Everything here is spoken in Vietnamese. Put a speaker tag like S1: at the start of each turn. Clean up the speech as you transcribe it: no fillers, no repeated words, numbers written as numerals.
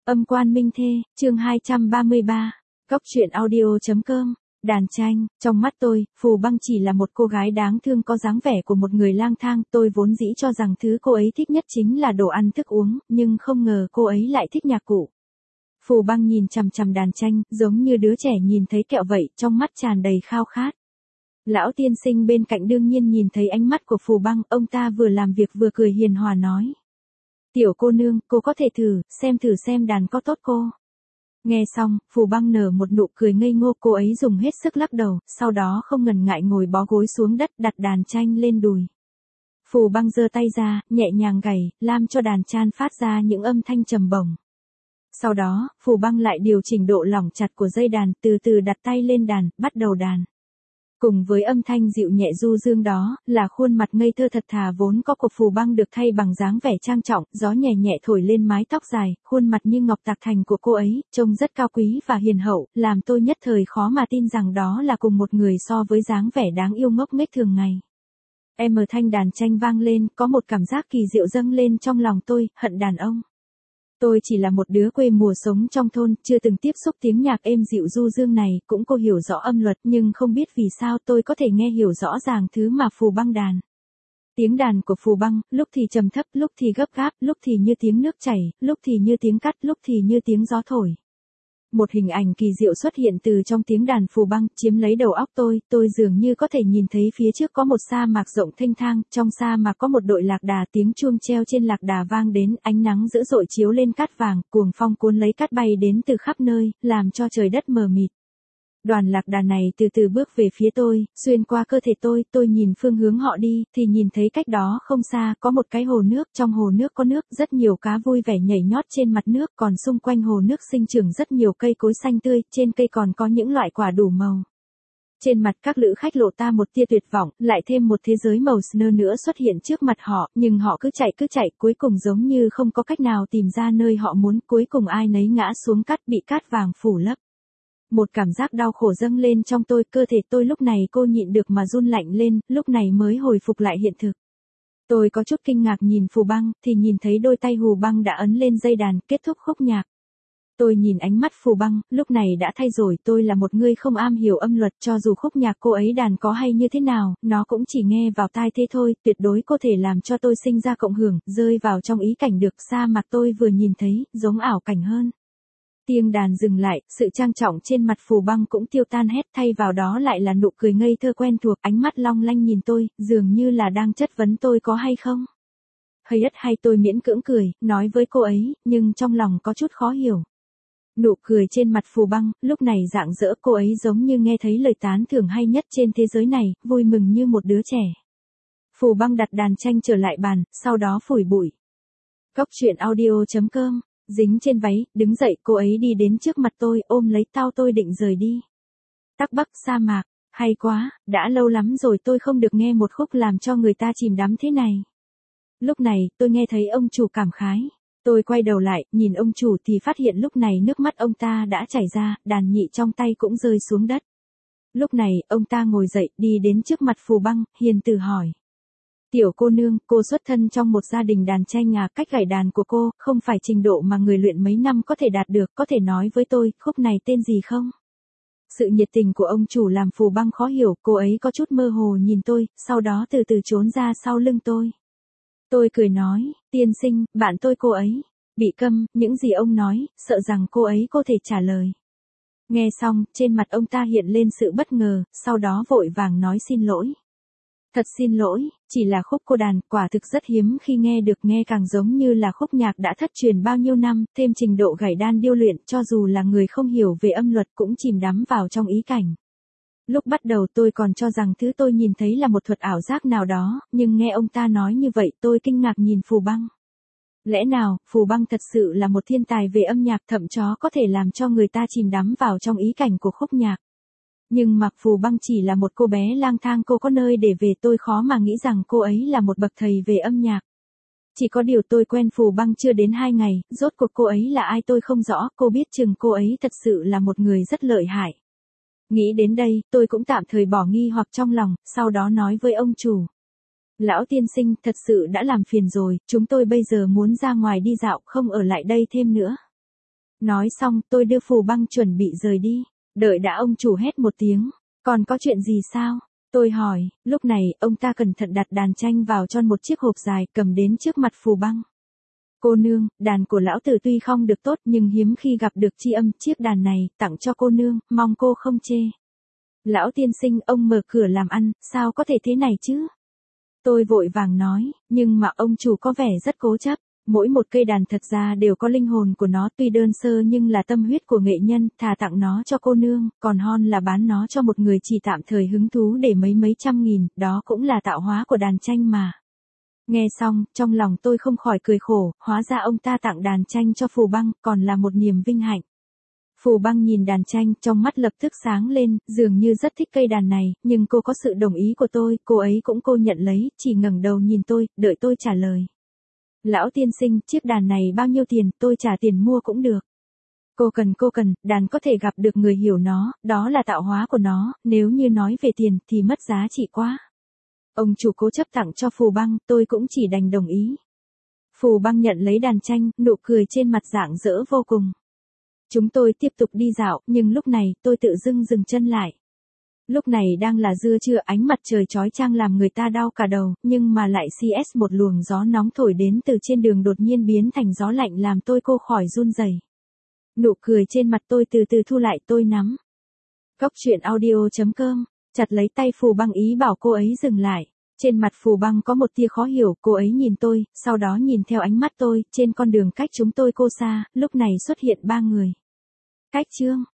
S1: Âm quan minh thê, chương 233, Góc truyện audio.com. Đàn tranh, trong mắt tôi, Phù Băng chỉ là một cô gái đáng thương có dáng vẻ của một người lang thang, tôi vốn dĩ cho rằng thứ cô ấy thích nhất chính là đồ ăn thức uống, nhưng không ngờ cô ấy lại thích nhạc cụ. Phù Băng nhìn chằm chằm đàn tranh, giống như đứa trẻ nhìn thấy kẹo vậy, trong mắt tràn đầy khao khát. Lão tiên sinh bên cạnh đương nhiên nhìn thấy ánh mắt của Phù Băng, ông ta vừa làm việc vừa cười hiền hòa nói. Tiểu cô nương, cô có thể thử xem đàn có tốt cô. Nghe xong, Phù Băng nở một nụ cười ngây ngô, cô ấy dùng hết sức lắc đầu, sau đó không ngần ngại ngồi bó gối xuống đất đặt đàn tranh lên đùi. Phù Băng giơ tay ra, nhẹ nhàng gảy, làm cho đàn chan phát ra những âm thanh trầm bổng. Sau đó, Phù Băng lại điều chỉnh độ lỏng chặt của dây đàn, từ từ đặt tay lên đàn, bắt đầu đàn. Cùng với âm thanh dịu nhẹ du dương đó, là khuôn mặt ngây thơ thật thà vốn có của Phù Băng được thay bằng dáng vẻ trang trọng, gió nhẹ nhẹ thổi lên mái tóc dài, khuôn mặt như ngọc tạc thành của cô ấy, trông rất cao quý và hiền hậu, làm tôi nhất thời khó mà tin rằng đó là cùng một người so với dáng vẻ đáng yêu ngốc nghếch thường ngày. Thanh đàn tranh vang lên, có một cảm giác kỳ diệu dâng lên trong lòng tôi, hận đàn ông. Tôi chỉ là một đứa quê mùa sống trong thôn, chưa từng tiếp xúc tiếng nhạc êm dịu du dương này, cũng cô hiểu rõ âm luật nhưng không biết vì sao tôi có thể nghe hiểu rõ ràng thứ mà Phù Băng đàn. Tiếng đàn của Phù Băng, lúc thì trầm thấp, lúc thì gấp gáp, lúc thì như tiếng nước chảy, lúc thì như tiếng cắt, lúc thì như tiếng gió thổi. Một hình ảnh kỳ diệu xuất hiện từ trong tiếng đàn Phù Băng, chiếm lấy đầu óc tôi dường như có thể nhìn thấy phía trước có một sa mạc rộng thênh thang, trong sa mạc có một đội lạc đà, tiếng chuông treo trên lạc đà vang đến, ánh nắng dữ dội chiếu lên cát vàng, cuồng phong cuốn lấy cát bay đến từ khắp nơi, làm cho trời đất mờ mịt. Đoàn lạc đà này từ từ bước về phía tôi, xuyên qua cơ thể tôi nhìn phương hướng họ đi, thì nhìn thấy cách đó không xa, có một cái hồ nước, trong hồ nước có nước, rất nhiều cá vui vẻ nhảy nhót trên mặt nước, còn xung quanh hồ nước sinh trưởng rất nhiều cây cối xanh tươi, trên cây còn có những loại quả đủ màu. Trên mặt các lữ khách lộ ta một tia tuyệt vọng, lại thêm một thế giới màu snow nữa xuất hiện trước mặt họ, nhưng họ cứ chạy, cuối cùng giống như không có cách nào tìm ra nơi họ muốn, cuối cùng ai nấy ngã xuống cát, bị cát vàng phủ lấp. Một cảm giác đau khổ dâng lên trong tôi, cơ thể tôi lúc này cô nhịn được mà run lạnh lên, lúc này mới hồi phục lại hiện thực. Tôi có chút kinh ngạc nhìn Phù Băng, thì nhìn thấy đôi tay Phù Băng đã ấn lên dây đàn, kết thúc khúc nhạc. Tôi nhìn ánh mắt Phù Băng, lúc này đã thay rồi, tôi là một người không am hiểu âm luật, cho dù khúc nhạc cô ấy đàn có hay như thế nào, nó cũng chỉ nghe vào tai thế thôi, tuyệt đối có thể làm cho tôi sinh ra cộng hưởng, rơi vào trong ý cảnh được sa mạc tôi vừa nhìn thấy, giống ảo cảnh hơn. Tiếng đàn dừng lại, sự trang trọng trên mặt Phù Băng cũng tiêu tan hết, thay vào đó lại là nụ cười ngây thơ quen thuộc, ánh mắt long lanh nhìn tôi, dường như là đang chất vấn tôi có hay không. Hay tôi miễn cưỡng cười, nói với cô ấy, nhưng trong lòng có chút khó hiểu. Nụ cười trên mặt Phù Băng, lúc này rạng rỡ, cô ấy giống như nghe thấy lời tán thưởng hay nhất trên thế giới này, vui mừng như một đứa trẻ. Phù Băng đặt đàn tranh trở lại bàn, sau đó phủi bụi. Góc truyện audio.com. Dính trên váy, đứng dậy, cô ấy đi đến trước mặt tôi, ôm lấy tôi định rời đi. Tắc Bắc sa mạc, hay quá, đã lâu lắm rồi tôi không được nghe một khúc làm cho người ta chìm đắm thế này. Lúc này, tôi nghe thấy ông chủ cảm khái. Tôi quay đầu lại, nhìn ông chủ thì phát hiện lúc này nước mắt ông ta đã chảy ra, đàn nhị trong tay cũng rơi xuống đất. Lúc này, ông ta ngồi dậy, đi đến trước mặt Phù Băng, hiền từ hỏi. Tiểu cô nương, cô xuất thân trong một gia đình đàn tranh à, cách gảy đàn của cô, không phải trình độ mà người luyện mấy năm có thể đạt được, có thể nói với tôi, khúc này tên gì không? Sự nhiệt tình của ông chủ làm Phù Băng khó hiểu, cô ấy có chút mơ hồ nhìn tôi, sau đó từ từ trốn ra sau lưng tôi. Tôi cười nói, tiên sinh, bạn tôi cô ấy. Bị câm, những gì ông nói, sợ rằng cô ấy có thể trả lời. Nghe xong, trên mặt ông ta hiện lên sự bất ngờ, sau đó vội vàng nói xin lỗi. Thật xin lỗi, chỉ là khúc cô đàn, quả thực rất hiếm khi nghe được, nghe càng giống như là khúc nhạc đã thất truyền bao nhiêu năm, thêm trình độ gảy đàn điêu luyện, cho dù là người không hiểu về âm luật cũng chìm đắm vào trong ý cảnh. Lúc bắt đầu tôi còn cho rằng thứ tôi nhìn thấy là một thuật ảo giác nào đó, nhưng nghe ông ta nói như vậy tôi kinh ngạc nhìn Phù Băng. Lẽ nào, Phù Băng thật sự là một thiên tài về âm nhạc, thậm chí có thể làm cho người ta chìm đắm vào trong ý cảnh của khúc nhạc. Nhưng mặc Phù Băng chỉ là một cô bé lang thang, cô có nơi để về, tôi khó mà nghĩ rằng cô ấy là một bậc thầy về âm nhạc. Chỉ có điều tôi quen Phù Băng chưa đến 2 ngày, rốt cuộc cô ấy là ai tôi không rõ, cô biết chừng cô ấy thật sự là một người rất lợi hại. Nghĩ đến đây, tôi cũng tạm thời bỏ nghi hoặc trong lòng, sau đó nói với ông chủ. Lão tiên sinh, thật sự đã làm phiền rồi, chúng tôi bây giờ muốn ra ngoài đi dạo, không ở lại đây thêm nữa. Nói xong tôi đưa Phù Băng chuẩn bị rời đi. Đợi đã ông chủ hét một tiếng. Còn có chuyện gì sao? Tôi hỏi, lúc này ông ta cẩn thận đặt đàn tranh vào trong một chiếc hộp dài cầm đến trước mặt Phù Băng. Cô nương, đàn của lão tử tuy không được tốt nhưng hiếm khi gặp được tri âm, chiếc đàn này tặng cho cô nương, mong cô không chê. Lão tiên sinh, ông mở cửa làm ăn, sao có thể thế này chứ? Tôi vội vàng nói, nhưng mà ông chủ có vẻ rất cố chấp. Mỗi một cây đàn thật ra đều có linh hồn của nó, tuy đơn sơ nhưng là tâm huyết của nghệ nhân, thà tặng nó cho cô nương, còn hơn là bán nó cho một người chỉ tạm thời hứng thú để mấy trăm nghìn, đó cũng là tạo hóa của đàn tranh mà. Nghe xong, trong lòng tôi không khỏi cười khổ, hóa ra ông ta tặng đàn tranh cho Phù Băng, còn là một niềm vinh hạnh. Phù Băng nhìn đàn tranh, trong mắt lập tức sáng lên, dường như rất thích cây đàn này, nhưng cô có sự đồng ý của tôi, cô ấy cũng cô nhận lấy, chỉ ngẩng đầu nhìn tôi, đợi tôi trả lời. Lão tiên sinh, chiếc đàn này bao nhiêu tiền, tôi trả tiền mua cũng được. Cô cần, đàn có thể gặp được người hiểu nó, đó là tạo hóa của nó, nếu như nói về tiền thì mất giá trị quá. Ông chủ cố chấp tặng cho Phù Băng, tôi cũng chỉ đành đồng ý. Phù Băng nhận lấy đàn tranh, nụ cười trên mặt rạng rỡ vô cùng. Chúng tôi tiếp tục đi dạo, nhưng lúc này tôi tự dưng dừng chân lại. Lúc này đang là trưa trưa, ánh mặt trời chói chang làm người ta đau cả đầu, nhưng mà lại CS một luồng gió nóng thổi đến từ trên đường đột nhiên biến thành gió lạnh làm tôi cô khỏi run rẩy. Nụ cười trên mặt tôi từ từ thu lại, tôi nắm Cốc truyện audio.com, chặt lấy tay Phù Băng ý bảo cô ấy dừng lại. Trên mặt Phù Băng có một tia khó hiểu, cô ấy nhìn tôi, sau đó nhìn theo ánh mắt tôi, trên con đường cách chúng tôi cô xa, lúc này xuất hiện 3 người. Cách Trương,